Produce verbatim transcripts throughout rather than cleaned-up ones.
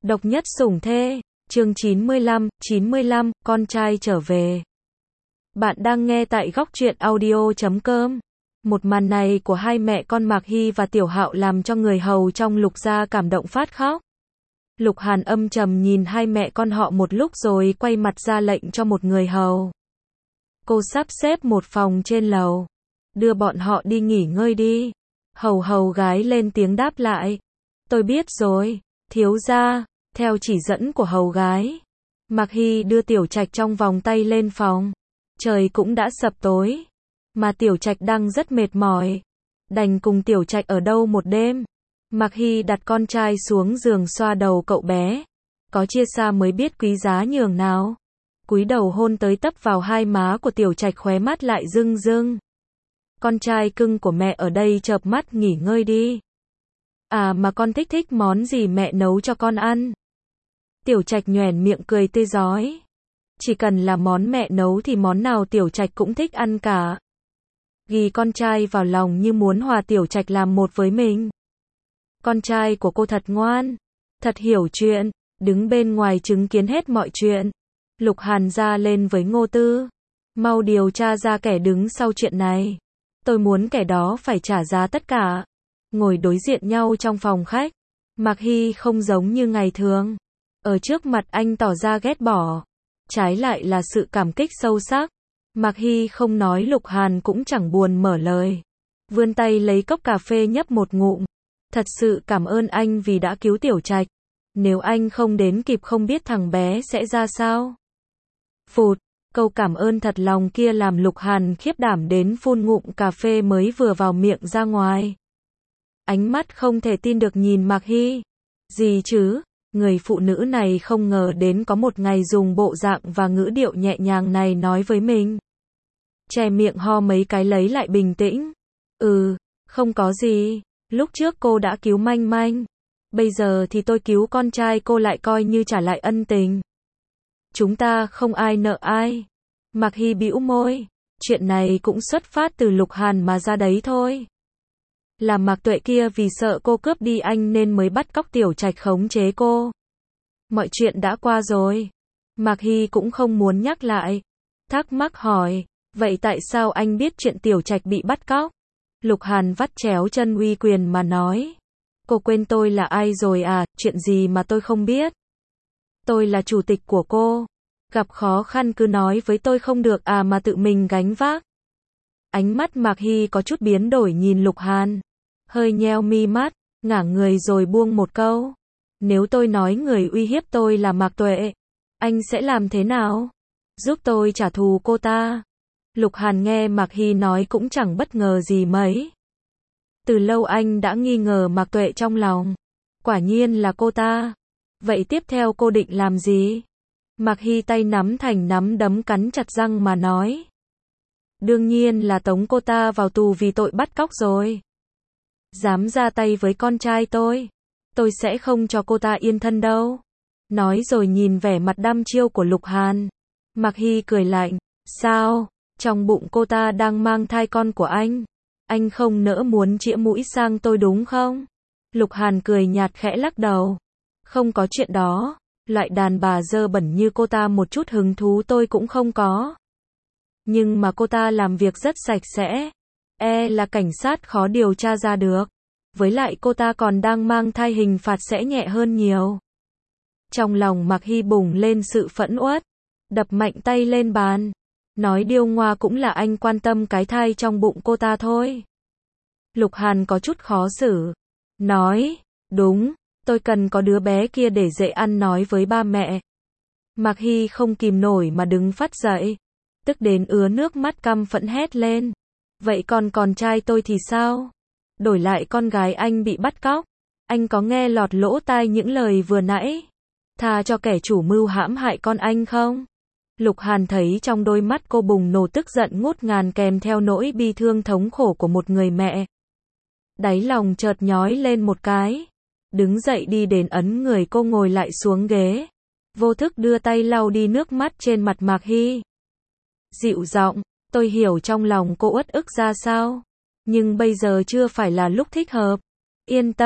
Độc nhất sủng thê, chương chín mươi lăm, chín mươi lăm, con trai trở về. Bạn đang nghe tại góc truyện audio chấm com. Một màn này của hai mẹ con Mạc Hy và Tiểu Hạo làm cho người hầu trong Lục gia cảm động phát khóc. Lục Hàn âm trầm nhìn hai mẹ con họ một lúc rồi quay mặt ra lệnh cho một người hầu. Cô sắp xếp một phòng trên lầu. Đưa bọn họ đi nghỉ ngơi đi. Hầu hầu gái lên tiếng đáp lại. Tôi biết rồi, thiếu gia. Theo chỉ dẫn của hầu gái, Mạc Hy đưa Tiểu Trạch trong vòng tay lên phòng. Trời cũng đã sập tối, mà Tiểu Trạch đang rất mệt mỏi, đành cùng Tiểu Trạch ở đâu một đêm. Mạc Hy đặt con trai xuống giường xoa đầu cậu bé, có chia xa mới biết quý giá nhường nào. Cúi đầu hôn tới tấp vào hai má của Tiểu Trạch, khóe mắt lại rưng rưng. Con trai cưng của mẹ ở đây, chợp mắt nghỉ ngơi đi. À mà con thích thích món gì mẹ nấu cho con ăn? Tiểu Trạch nhoẻn miệng cười tươi rói. Chỉ cần là món mẹ nấu thì món nào Tiểu Trạch cũng thích ăn cả. Ghi con trai vào lòng như muốn hòa Tiểu Trạch làm một với mình. Con trai của cô thật ngoan, thật hiểu chuyện, đứng bên ngoài chứng kiến hết mọi chuyện. Lục Hàn ra lên với Ngô Tư. Mau điều tra ra kẻ đứng sau chuyện này. Tôi muốn kẻ đó phải trả giá tất cả. Ngồi đối diện nhau trong phòng khách. Mạc Hy không giống như ngày thường. Ở trước mặt anh tỏ ra ghét bỏ, trái lại là sự cảm kích sâu sắc. Mạc Hy không nói, Lục Hàn cũng chẳng buồn mở lời. Vươn tay lấy cốc cà phê nhấp một ngụm. Thật sự cảm ơn anh vì đã cứu Tiểu Trạch. Nếu anh không đến kịp không biết thằng bé sẽ ra sao. Phụt, câu cảm ơn thật lòng kia làm Lục Hàn khiếp đảm đến phun ngụm cà phê mới vừa vào miệng ra ngoài. Ánh mắt không thể tin được nhìn Mạc Hy. Gì chứ? Người phụ nữ này không ngờ đến có một ngày dùng bộ dạng và ngữ điệu nhẹ nhàng này nói với mình. Che miệng ho mấy cái lấy lại bình tĩnh. Ừ, không có gì. Lúc trước cô đã cứu Manh Manh. Bây giờ thì tôi cứu con trai cô, lại coi như trả lại ân tình. Chúng ta không ai nợ ai. Mạc Hy bĩu môi. Chuyện này cũng xuất phát từ Lục Hàn mà ra đấy thôi. Là Mạc Tuệ kia vì sợ cô cướp đi anh nên mới bắt cóc Tiểu Trạch khống chế cô. Mọi chuyện đã qua rồi. Mạc Hy cũng không muốn nhắc lại. Thắc mắc hỏi, vậy tại sao anh biết chuyện Tiểu Trạch bị bắt cóc? Lục Hàn vắt chéo chân uy quyền mà nói. Cô quên tôi là ai rồi à, chuyện gì mà tôi không biết? Tôi là chủ tịch của cô. Gặp khó khăn cứ nói với tôi không được à mà tự mình gánh vác. Ánh mắt Mạc Hy có chút biến đổi nhìn Lục Hàn. Hơi nheo mi mắt, ngả người rồi buông một câu. Nếu tôi nói người uy hiếp tôi là Mạc Tuệ, anh sẽ làm thế nào? Giúp tôi trả thù cô ta. Lục Hàn nghe Mạc Hy nói cũng chẳng bất ngờ gì mấy. Từ lâu anh đã nghi ngờ Mạc Tuệ trong lòng. Quả nhiên là cô ta. Vậy tiếp theo cô định làm gì? Mạc Hy tay nắm thành nắm đấm cắn chặt răng mà nói. Đương nhiên là tống cô ta vào tù vì tội bắt cóc rồi. Dám ra tay với con trai tôi, tôi sẽ không cho cô ta yên thân đâu. Nói rồi nhìn vẻ mặt đăm chiêu của Lục Hàn. Mạc Hy cười lạnh. Sao? Trong bụng cô ta đang mang thai con của anh. Anh không nỡ muốn chĩa mũi sang tôi đúng không? Lục Hàn cười nhạt khẽ lắc đầu. Không có chuyện đó. Loại đàn bà dơ bẩn như cô ta một chút hứng thú tôi cũng không có. Nhưng mà cô ta làm việc rất sạch sẽ. E là cảnh sát khó điều tra ra được. Với lại cô ta còn đang mang thai, hình phạt sẽ nhẹ hơn nhiều. Trong lòng Mạc Hy bùng lên sự phẫn uất. Đập mạnh tay lên bàn. Nói điêu ngoa cũng là anh quan tâm cái thai trong bụng cô ta thôi. Lục Hàn có chút khó xử. Nói, đúng, tôi cần có đứa bé kia để dễ ăn nói với ba mẹ. Mạc Hy không kìm nổi mà đứng phát dậy. Tức đến ứa nước mắt, căm phẫn hét lên. Vậy còn con trai tôi thì sao? Đổi lại con gái anh bị bắt cóc. Anh có nghe lọt lỗ tai những lời vừa nãy? Tha cho kẻ chủ mưu hãm hại con anh không? Lục Hàn thấy trong đôi mắt cô bùng nổ tức giận ngút ngàn kèm theo nỗi bi thương thống khổ của một người mẹ. Đáy lòng chợt nhói lên một cái. Đứng dậy đi đến ấn người cô ngồi lại xuống ghế. Vô thức đưa tay lau đi nước mắt trên mặt Mạc Hy. Dịu giọng, tôi hiểu trong lòng cô uất ức ra sao. Nhưng bây giờ chưa phải là lúc thích hợp. Yên tâm,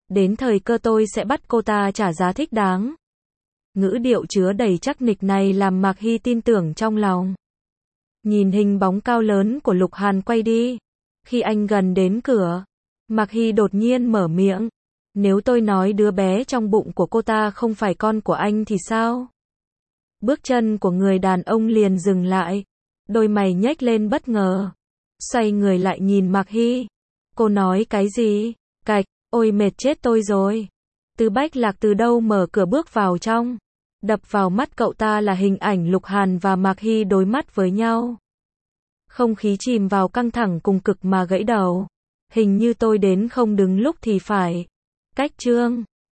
Đến thời cơ tôi sẽ bắt cô ta trả giá thích đáng. Ngữ điệu chứa đầy chắc nịch này làm Mạc Hy tin tưởng trong lòng. Nhìn hình bóng cao lớn của Lục Hàn quay đi. Khi anh gần đến cửa, Mạc Hy đột nhiên mở miệng. Nếu tôi nói đứa bé trong bụng của cô ta không phải con của anh thì sao? Bước chân của người đàn ông liền dừng lại. Đôi mày nhếch lên bất ngờ. Xoay người lại nhìn Mạc Hy. Cô nói cái gì? Cạch, ôi mệt chết tôi rồi. Từ Bách Lạc từ đâu mở cửa bước vào trong. Đập vào mắt cậu ta là hình ảnh Lục Hàn và Mạc Hy đối mắt với nhau. Không khí chìm vào căng thẳng cùng cực mà gãy đầu. Hình như tôi đến không đứng lúc thì phải. Cách chương